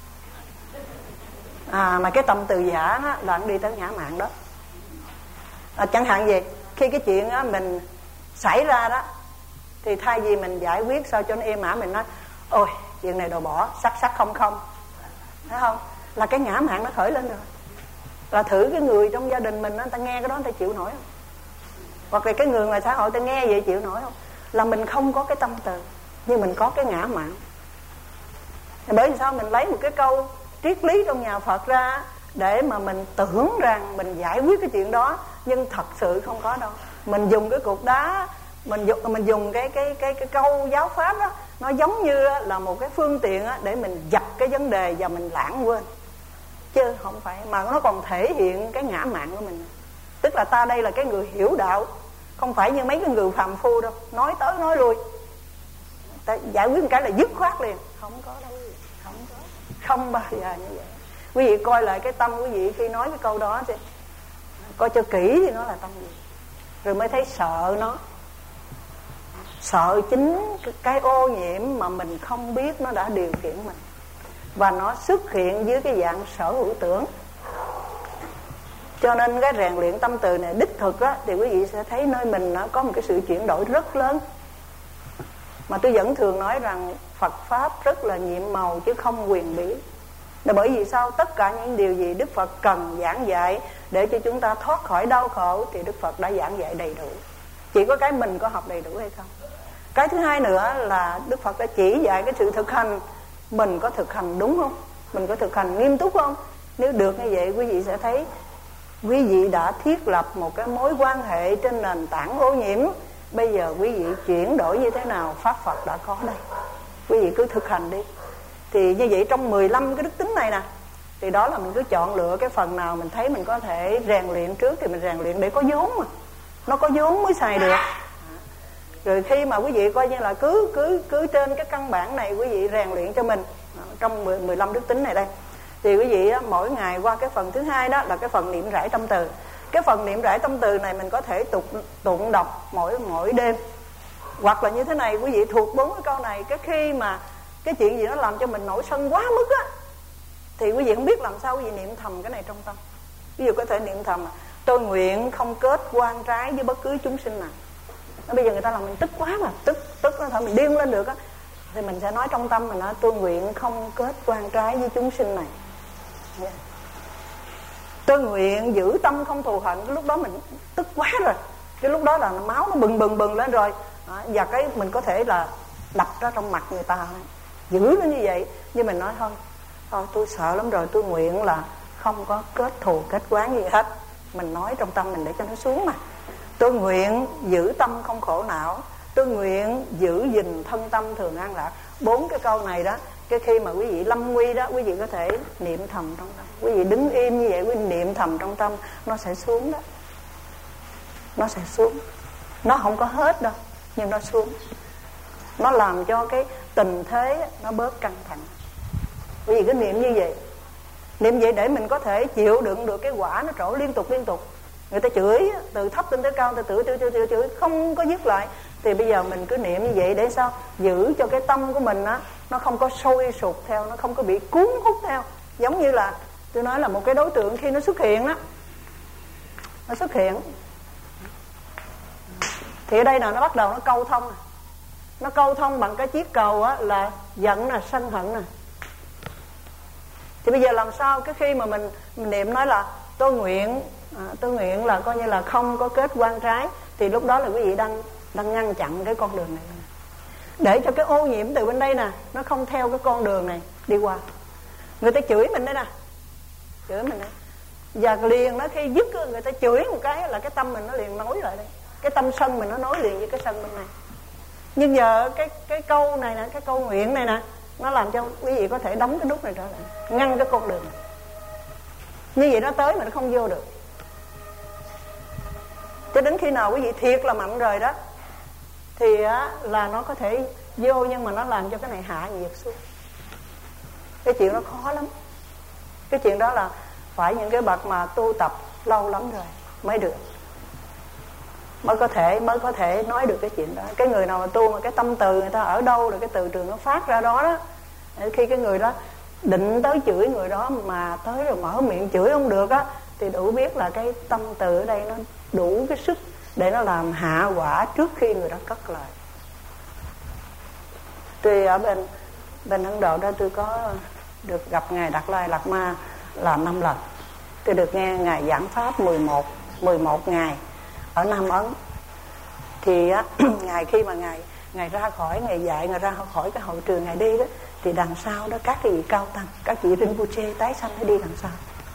à, mà cái tâm từ giả đó, là đi tới ngã mạn đó. À, chẳng hạn gì khi cái chuyện đó mình xảy ra đó, thì thay vì mình giải quyết sao cho nó êm ả, mình nói ôi chuyện này đồ bỏ, sắc sắc không không, thấy không, là cái ngã mạn nó khởi lên rồi. Là thử cái người trong gia đình mình, người ta nghe cái đó người ta chịu nổi không? Hoặc là cái người ngoài xã hội ta nghe vậy chịu nổi không? Là mình không có cái tâm từ, nhưng mình có cái ngã mạn. Bởi vì sao mình lấy một cái câu triết lý trong nhà Phật ra để mà mình tưởng rằng mình giải quyết cái chuyện đó, nhưng thật sự không có đâu. Mình dùng cái cục đá, mình dùng mình dùng cái cái cái cái câu giáo pháp đó, nó giống như là một cái phương tiện để mình dập cái vấn đề và mình lãng quên, chứ không phải, mà nó còn thể hiện cái ngã mạn của mình. Tức là ta đây là cái người hiểu đạo, không phải như mấy cái người phàm phu đâu, nói tới nói lui, ta giải quyết một cái là dứt khoát liền. Không có đâu, không có, không bao giờ như vậy. Quý vị coi lại cái tâm quý vị khi nói cái câu đó thì coi cho kỹ thì nó là tâm gì, rồi mới thấy sợ nó. Sợ chính cái ô nhiễm mà mình không biết nó đã điều khiển mình, và nó xuất hiện dưới cái dạng sở hữu tưởng. Cho nên cái rèn luyện tâm từ này đích thực á, thì quý vị sẽ thấy nơi mình nó có một cái sự chuyển đổi rất lớn. Mà tôi vẫn thường nói rằng Phật Pháp rất là nhiệm màu chứ không quyền bí. Là bởi vì sao? Tất cả những điều gì Đức Phật cần giảng dạy để cho chúng ta thoát khỏi đau khổ thì Đức Phật đã giảng dạy đầy đủ. Chỉ có cái mình có học đầy đủ hay không. Cái thứ hai nữa là Đức Phật đã chỉ dạy cái sự thực hành. Mình có thực hành đúng không? Mình có thực hành nghiêm túc không? Nếu được như vậy, quý vị sẽ thấy quý vị đã thiết lập một cái mối quan hệ trên nền tảng ô nhiễm. Bây giờ quý vị chuyển đổi như thế nào, Pháp Phật đã có đây. Quý vị cứ thực hành đi. Thì như vậy trong mười lăm cái đức tính này nè, thì đó là mình cứ chọn lựa cái phần nào mình thấy mình có thể rèn luyện trước thì mình rèn luyện, để có vốn mà. Nó có vốn mới xài được. Rồi khi mà quý vị coi như là cứ cứ cứ trên cái căn bản này quý vị rèn luyện cho mình trong mười lăm đức tính này đây, thì quý vị á, mỗi ngày qua cái phần thứ hai đó là cái phần niệm rải tâm từ. Cái phần niệm rải tâm từ này mình có thể tục tụng đọc mỗi mỗi đêm, hoặc là như thế này, quý vị thuộc bốn cái câu này, cái khi mà cái chuyện gì nó làm cho mình nổi sân quá mức á, thì quý vị không biết làm sao, quý vị niệm thầm cái này trong tâm. Ví dụ có thể niệm thầm: tôi nguyện không kết quan trái với bất cứ chúng sinh nào. Nó bây giờ người ta làm mình tức quá mà, tức tức nó thôi mình điên lên được á, thì mình sẽ nói trong tâm mình nói: tôi nguyện không kết quan trái với chúng sinh này. Yeah. Tôi nguyện giữ tâm không thù hận. Cái lúc đó mình tức quá rồi, cái lúc đó là máu nó bừng bừng bừng lên rồi à, và cái mình có thể là đập ra trong mặt người ta, giữ nó như vậy. Nhưng mình nói thôi, thôi tôi sợ lắm rồi, tôi nguyện là không có kết thù kết oán gì hết. Mình nói trong tâm mình để cho nó xuống mà. Tôi nguyện giữ tâm không khổ não. Tôi nguyện giữ gìn thân tâm thường an lạc. Bốn cái câu này đó, cái khi mà quý vị lâm nguy đó, quý vị có thể niệm thầm trong tâm. Quý vị đứng im như vậy, quý vị niệm thầm trong tâm, nó sẽ xuống đó. Nó sẽ xuống. Nó không có hết đâu, nhưng nó xuống. Nó làm cho cái tình thế nó bớt căng thẳng. Quý vị cứ niệm như vậy. Niệm vậy để mình có thể chịu đựng được cái quả nó trổ liên tục liên tục. Người ta chửi từ thấp lên tới cao, người ta chửi, chửi, chửi, chửi không có dứt lại. Thì bây giờ mình cứ niệm như vậy để sao? Giữ cho cái tâm của mình á, nó không có sôi sụp theo, nó không có bị cuốn hút theo. Giống như là tôi nói là một cái đối tượng khi nó xuất hiện đó, nó xuất hiện thì ở đây là nó bắt đầu nó câu thông. Nó câu thông bằng cái chiếc cầu á, là giận nè, sân hận nè. Thì bây giờ làm sao cái khi mà mình, mình niệm nói là tôi nguyện à, tôi nguyện là coi như là không có kết quan trái, thì lúc đó là quý vị đang đang ngăn chặn cái con đường này, để cho cái ô nhiễm từ bên đây nè nó không theo cái con đường này đi qua. Người ta chửi mình đây nè, chửi mình đây, và liền nó khi dứt người ta chửi một cái là cái tâm mình nó liền nối lại đây, cái tâm sân mình nó nối liền với cái sân bên này. Nhưng giờ cái cái câu này nè, cái câu nguyện này nè, nó làm cho quý vị có thể đóng cái nút này trở lại, ngăn cái con đường này. Như vậy nó tới mà nó không vô được. Cho đến khi nào quý vị thiệt là mạnh rồi đó, thì á, là nó có thể vô, nhưng mà nó làm cho cái này hạ nhiệt xuống. Cái chuyện đó khó lắm. Cái chuyện đó là phải những cái bậc mà tu tập lâu lắm rồi mới được, mới có thể mới có thể nói được cái chuyện đó. Cái người nào mà tu mà cái tâm từ người ta ở đâu rồi cái từ trường nó phát ra đó đó, khi cái người đó định tới chửi người đó mà tới rồi mở miệng chửi không được á, thì đủ biết là cái tâm từ ở đây nó đủ cái sức để nó làm hạ quả trước khi người đó cất lời. Tôi ở bên bên Ấn Độ đó, tôi có được gặp ngài Đạt Lai Lạt Ma là năm lần. Tôi được nghe ngài giảng pháp mười một ngày ở Nam Ấn. Thì á, ngài khi mà ngài ngài ra khỏi, ngài dạy, ngài ra khỏi cái hội trường ngài đi đó, thì đằng sau đó các cái vị cao tăng, các vị Rinpoche tái sanh nó đi đằng sau.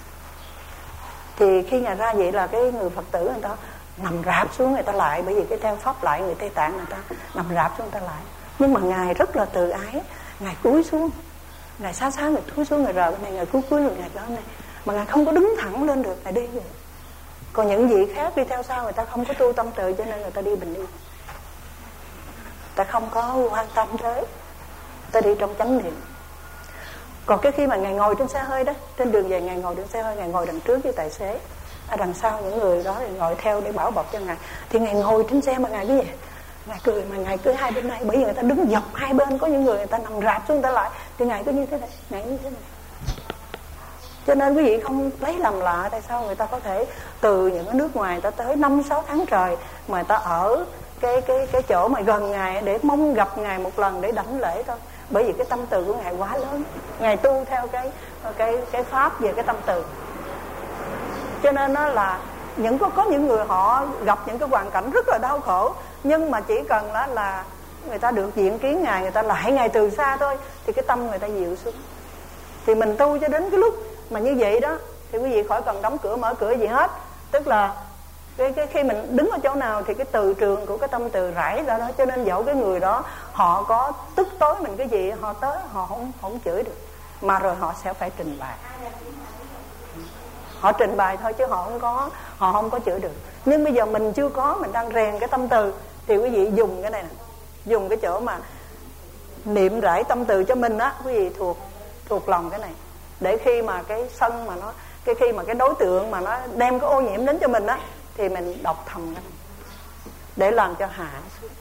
Thì khi ngài ra vậy là cái người Phật tử người ta nằm rạp xuống, người ta lại, bởi vì cái theo pháp lại người Tây Tạng người ta nằm rạp xuống người ta lại. Nhưng mà ngài rất là từ ái, ngài cúi xuống, ngài xá xá người cúi xuống, người rờ bên này, ngài cúi cúi rồi ngài đó này, mà ngài không có đứng thẳng lên được, ngài đi vậy. Còn những vị khác đi theo sau người ta không có tu tâm từ, cho nên người ta đi bình yên, ta không có quan tâm tới, ta đi trong chánh niệm. Còn cái khi mà ngài ngồi trên xe hơi đó, trên đường về ngài ngồi trên xe hơi, ngài ngồi đằng trước với tài xế, ở đằng sau những người đó thì ngồi theo để bảo bọc cho ngài. Thì ngài ngồi trên xe mà ngài cái gì, ngài cười, mà ngài cứ hai bên này, bởi vì người ta đứng dọc hai bên, có những người người ta nằm rạp xuống người ta lại, thì ngài cứ như thế này, ngài như thế này. Cho nên quý vị không lấy làm lạ tại sao người ta có thể từ những cái nước ngoài người ta tới năm sáu tháng trời mà người ta ở cái cái cái chỗ mà gần ngài để mong gặp ngài một lần để đảnh lễ thôi. Bởi vì cái tâm từ của ngài quá lớn, ngài tu theo cái cái cái pháp về cái tâm từ. Cho nên nó là những có có những người họ gặp những cái hoàn cảnh rất là đau khổ, nhưng mà chỉ cần đó là người ta được diện kiến ngài, người ta lại ngài từ xa thôi, thì cái tâm người ta dịu xuống. Thì mình tu cho đến cái lúc mà như vậy đó, thì quý vị khỏi cần đóng cửa mở cửa gì hết. Tức là cái, cái khi mình đứng ở chỗ nào thì cái từ trường của cái tâm từ rải ra đó. Cho nên dẫu cái người đó họ có tức tối mình cái gì, họ tới họ không không chửi được, mà rồi họ sẽ phải trình bày. Họ trình bày thôi chứ họ không có họ không có chửi được. Nhưng bây giờ mình chưa có, mình đang rèn cái tâm từ, thì quý vị dùng cái này nè, dùng cái chỗ mà niệm rải tâm từ cho mình á, quý vị thuộc thuộc lòng cái này, để khi mà cái sân mà nó cái khi mà cái đối tượng mà nó đem cái ô nhiễm đến cho mình á, thì mình đọc thầm cái này để làm cho hạ xuống.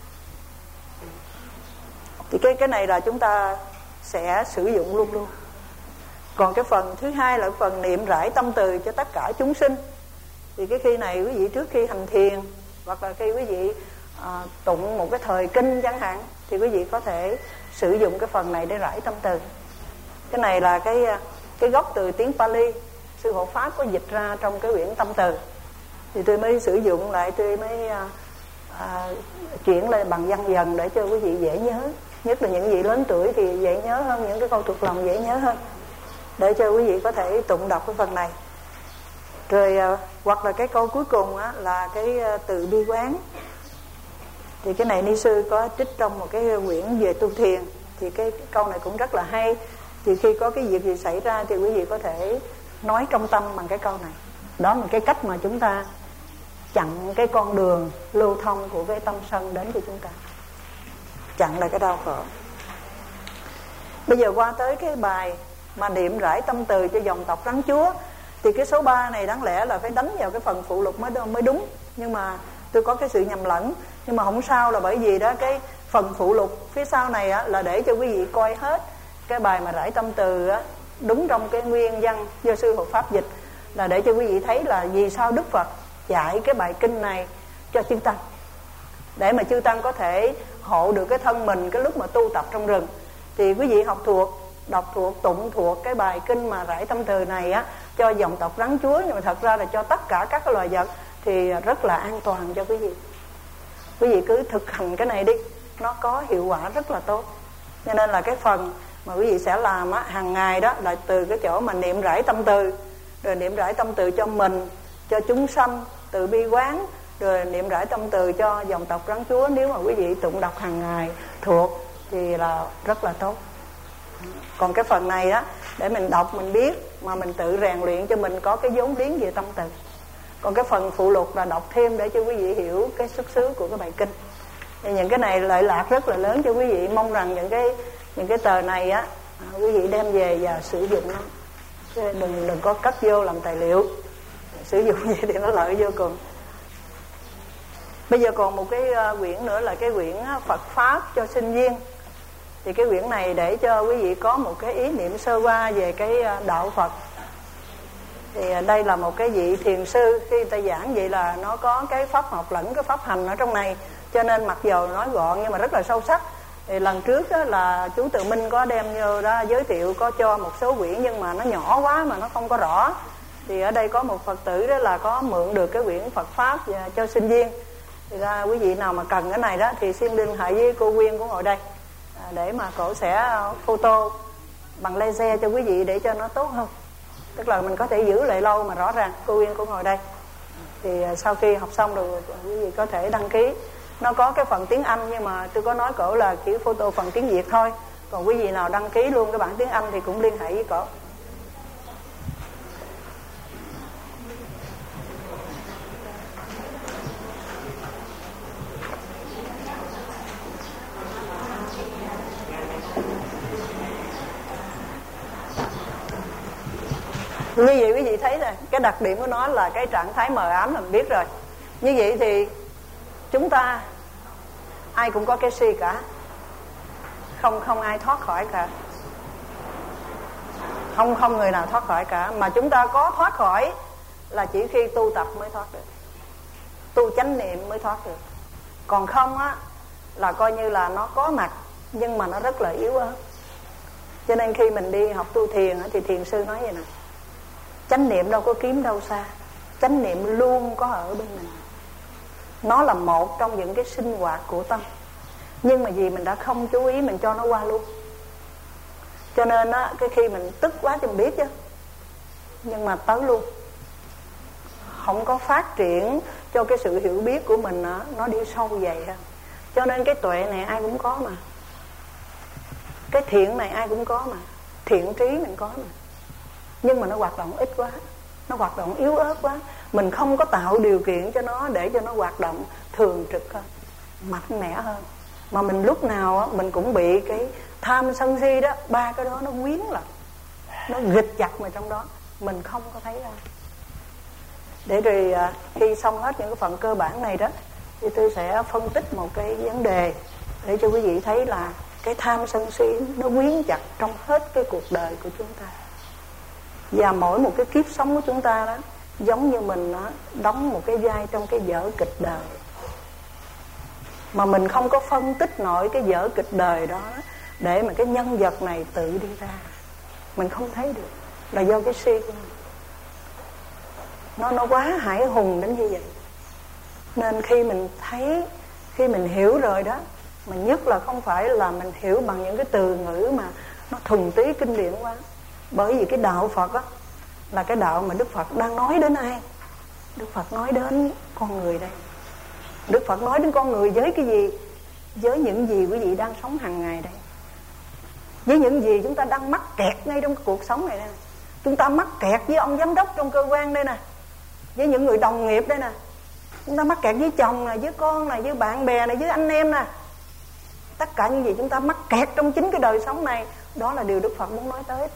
Thì cái cái này là chúng ta sẽ sử dụng luôn luôn. Còn cái phần thứ hai là phần niệm rải tâm từ cho tất cả chúng sinh. Thì cái khi này quý vị trước khi hành thiền, hoặc là khi quý vị à, tụng một cái thời kinh chẳng hạn, thì quý vị có thể sử dụng cái phần này để rải tâm từ. Cái này là cái cái gốc từ tiếng Pali, sư hộ pháp có dịch ra trong cái quyển tâm từ, thì tôi mới sử dụng lại, tôi mới à, à, chuyển lên bằng văn dần để cho quý vị dễ nhớ. Nhất là những vị lớn tuổi thì dễ nhớ hơn, những cái câu thuộc lòng dễ nhớ hơn, để cho quý vị có thể tụng đọc cái phần này. Rồi à, hoặc là cái câu cuối cùng á, là cái à, từ bi quán. Thì cái này ni sư có trích trong một cái quyển về tu thiền. Thì cái, cái câu này cũng rất là hay. Thì khi có cái việc gì xảy ra thì quý vị có thể nói trong tâm bằng cái câu này. Đó là cái cách mà chúng ta chặn cái con đường lưu thông của cái tâm sân đến cho chúng ta, chặn lại cái đau khổ. Bây giờ qua tới cái bài mà niệm rải tâm từ cho dòng tộc Rắn Chúa. Thì cái số ba này đáng lẽ là phải đánh vào cái phần phụ lục mới mới đúng, nhưng mà tôi có cái sự nhầm lẫn. Nhưng mà không sao, là bởi vì đó cái phần phụ lục phía sau này á, là để cho quý vị coi hết cái bài mà rải tâm từ á, đúng trong cái nguyên văn do sư hộ pháp dịch, là để cho quý vị thấy là vì sao Đức Phật dạy cái bài kinh này cho chư tăng, để mà chư tăng có thể hộ được cái thân mình cái lúc mà tu tập trong rừng. Thì quý vị học thuộc, đọc thuộc, tụng thuộc cái bài kinh mà rải tâm từ này á, cho dòng tộc Rắn Chúa, nhưng mà thật ra là cho tất cả các cái loài vật, thì rất là an toàn cho quý vị. Quý vị cứ thực hành cái này đi, nó có hiệu quả rất là tốt. Cho nên là cái phần mà quý vị sẽ làm á, hàng ngày đó là từ cái chỗ mà niệm rải tâm từ, rồi niệm rải tâm từ cho mình, cho chúng sanh, từ bi quán, rồi niệm rải tâm từ cho dòng tộc Rắn Chúa. Nếu mà quý vị tụng đọc hàng ngày thuộc thì là rất là tốt. Còn cái phần này á, để mình đọc mình biết, mà mình tự rèn luyện cho mình có cái vốn liếng về tâm từ. Còn cái phần phụ lục là đọc thêm để cho quý vị hiểu cái xuất xứ của cái bài kinh. Thì những cái này lợi lạc rất là lớn cho quý vị. Mong rằng những cái những cái tờ này á, quý vị đem về và sử dụng nó, đừng đừng có cất vô làm tài liệu. Sử dụng vậy thì nó lợi vô cùng. Bây giờ còn một cái quyển nữa là cái quyển Phật Pháp cho sinh viên. Thì cái quyển này để cho quý vị có một cái ý niệm sơ qua về cái đạo Phật. Thì đây là một cái vị thiền sư, khi người ta giảng vậy là nó có cái pháp học lẫn cái pháp hành ở trong này, cho nên mặc dù nói gọn nhưng mà rất là sâu sắc. Thì lần trước đó là chú Từ Minh có đem vô đó giới thiệu, có cho một số quyển nhưng mà nó nhỏ quá mà nó không có rõ. Thì ở đây có một Phật tử đó là có mượn được cái quyển Phật Pháp cho sinh viên. Thì ra quý vị nào mà cần cái này đó thì xin liên hệ với cô Quyên của ngồi đây, để mà cổ sẽ photo bằng laser cho quý vị để cho nó tốt hơn. Tức là mình có thể giữ lại lâu mà rõ ràng. Cô Quyên của ngồi đây. Thì sau khi học xong rồi quý vị có thể đăng ký. Nó có cái phần tiếng Anh nhưng mà tôi có nói cổ là chỉ photo phần tiếng Việt thôi. Còn quý vị nào đăng ký luôn cái bản tiếng Anh thì cũng liên hệ với cổ. Như vậy quý vị thấy nè, cái đặc điểm của nó là cái trạng thái mờ ám là mình biết rồi. Như vậy thì chúng ta ai cũng có cái si cả, không không ai thoát khỏi cả, không không người nào thoát khỏi cả. Mà chúng ta có thoát khỏi là chỉ khi tu tập mới thoát được, tu chánh niệm mới thoát được. Còn không á là coi như là nó có mặt nhưng mà nó rất là yếu ớt. Cho nên khi mình đi học tu thiền thì thiền sư nói vậy nè: chánh niệm đâu có kiếm đâu xa, chánh niệm luôn có ở bên mình. Nó là một trong những cái sinh hoạt của tâm, nhưng mà vì mình đã không chú ý, mình cho nó qua luôn. Cho nên á, cái khi mình tức quá thì mình biết chứ, nhưng mà tới luôn, không có phát triển cho cái sự hiểu biết của mình á, nó đi sâu dày hơn. Cho nên cái tuệ này ai cũng có mà, cái thiện này ai cũng có mà, thiện trí mình có mà, nhưng mà nó hoạt động ít quá, nó hoạt động yếu ớt quá. Mình không có tạo điều kiện cho nó để cho nó hoạt động thường trực hơn, mạnh mẽ hơn. Mà mình lúc nào á, mình cũng bị cái tham sân si đó, ba cái đó nó quyến lại, nó ghịch chặt vào trong đó, mình không có thấy ra. Để rồi à, khi xong hết những cái phần cơ bản này đó thì tôi sẽ phân tích một cái vấn đề để cho quý vị thấy là cái tham sân si nó quyến chặt trong hết cái cuộc đời của chúng ta. Và mỗi một cái kiếp sống của chúng ta đó giống như mình đó, đóng một cái vai trong cái vở kịch đời. Mà mình không có phân tích nổi cái vở kịch đời đó để mà cái nhân vật này tự đi ra, mình không thấy được, là do cái si của mình. Nó, nó quá hải hùng đến như vậy. Nên khi mình thấy, khi mình hiểu rồi đó, mà nhất là không phải là mình hiểu bằng những cái từ ngữ mà nó thuần túy kinh điển quá. Bởi vì cái đạo Phật á là cái đạo mà Đức Phật đang nói đến ai? Đức Phật nói đến con người đây. Đức Phật nói đến con người với cái gì? Với những gì quý vị đang sống hàng ngày đây, với những gì chúng ta đang mắc kẹt ngay trong cuộc sống này đây. Chúng ta mắc kẹt với ông giám đốc trong cơ quan đây nè, với những người đồng nghiệp đây nè, chúng ta mắc kẹt với chồng nè, với con nè, với bạn bè nè, với anh em nè. Tất cả những gì chúng ta mắc kẹt trong chính cái đời sống này, đó là điều Đức Phật muốn nói tới.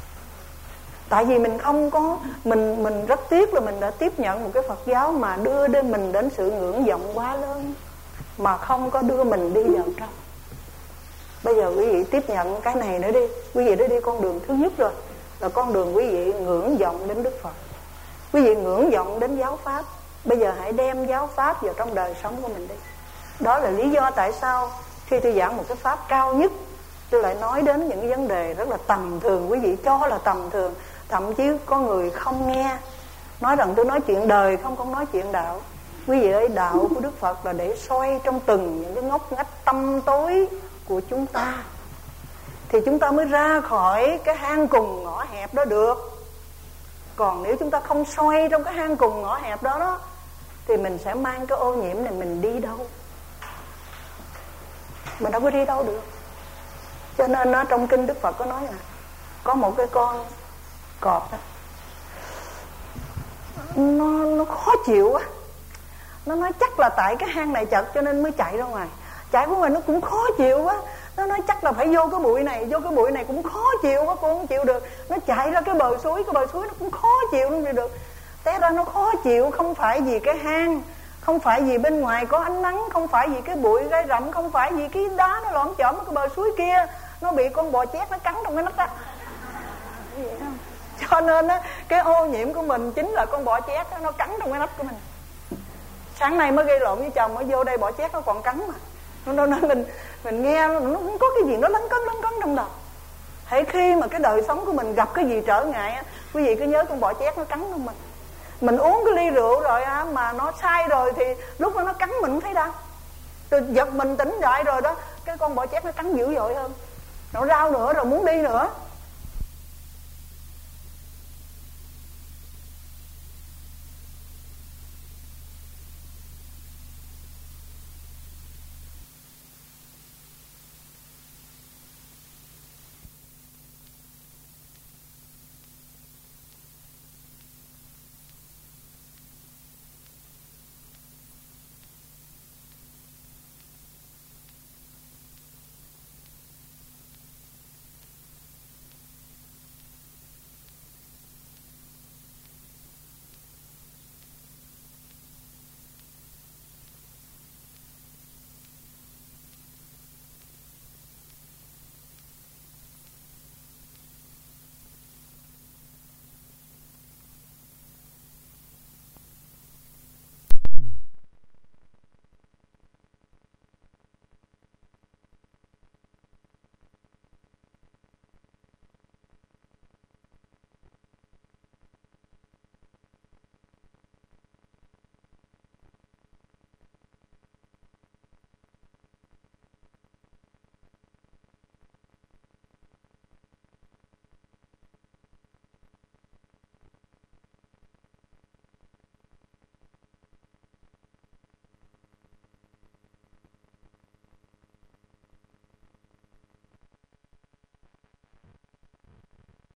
Tại vì mình không có, mình mình rất tiếc là mình đã tiếp nhận một cái Phật giáo mà đưa đến mình đến sự ngưỡng vọng quá lớn, mà không có đưa mình đi vào trong. Bây giờ quý vị tiếp nhận cái này nữa đi. Quý vị đã đi con đường thứ nhất rồi, là con đường quý vị ngưỡng vọng đến Đức Phật, quý vị ngưỡng vọng đến giáo Pháp. Bây giờ hãy đem giáo Pháp vào trong đời sống của mình đi. Đó là lý do tại sao khi tôi giảng một cái Pháp cao nhất, tôi lại nói đến những cái vấn đề rất là tầm thường, quý vị cho là tầm thường. Thậm chí có người không nghe, nói rằng tôi nói chuyện đời, không không nói chuyện đạo. Quý vị ơi, đạo của Đức Phật là để soi trong từng những cái ngóc ngách tâm tối của chúng ta, thì chúng ta mới ra khỏi cái hang cùng ngõ hẹp đó được. Còn nếu chúng ta không soi trong cái hang cùng ngõ hẹp đó, đó thì mình sẽ mang cái ô nhiễm này mình đi đâu? Mình đâu có đi đâu được. Cho nên đó, trong kinh Đức Phật có nói là có một cái con cọp đó, nó, nó khó chịu quá. Nó nói chắc là tại cái hang này chật cho nên mới chạy ra ngoài. chạy của mình nó cũng khó chịu quá. Nó nói chắc là phải vô cái bụi này, vô cái bụi này cũng khó chịu quá, cô không chịu được. Nó chạy ra cái bờ suối, cái bờ suối nó cũng khó chịu, không chịu được. Té ra nó khó chịu không phải vì cái hang, không phải vì bên ngoài có ánh nắng, không phải vì cái bụi gai rậm, không phải vì cái đá nó lõm chõm ở cái bờ suối kia. Nó bị con bò chét nó cắn trong cái nách đó. Cho nên á, cái ô nhiễm của mình chính là con bò chét đó, nó cắn trong cái nách của mình. Sáng nay mới gây lộn với chồng, mới vô đây bò chét nó còn cắn mà. Nó nói mình mình nghe nó không có cái gì nó lấn cấn lấn cấn trong đầu. Hễ khi mà cái đời sống của mình gặp cái gì trở ngại á, quý vị cứ nhớ con bò chét nó cắn trong mình. Mình uống cái ly rượu rồi á, mà nó sai rồi thì lúc đó nó cắn mình không thấy đau. Rồi giật mình tỉnh dậy rồi đó, cái con bò chét nó cắn dữ dội hơn. Nó rao nữa rồi muốn đi nữa.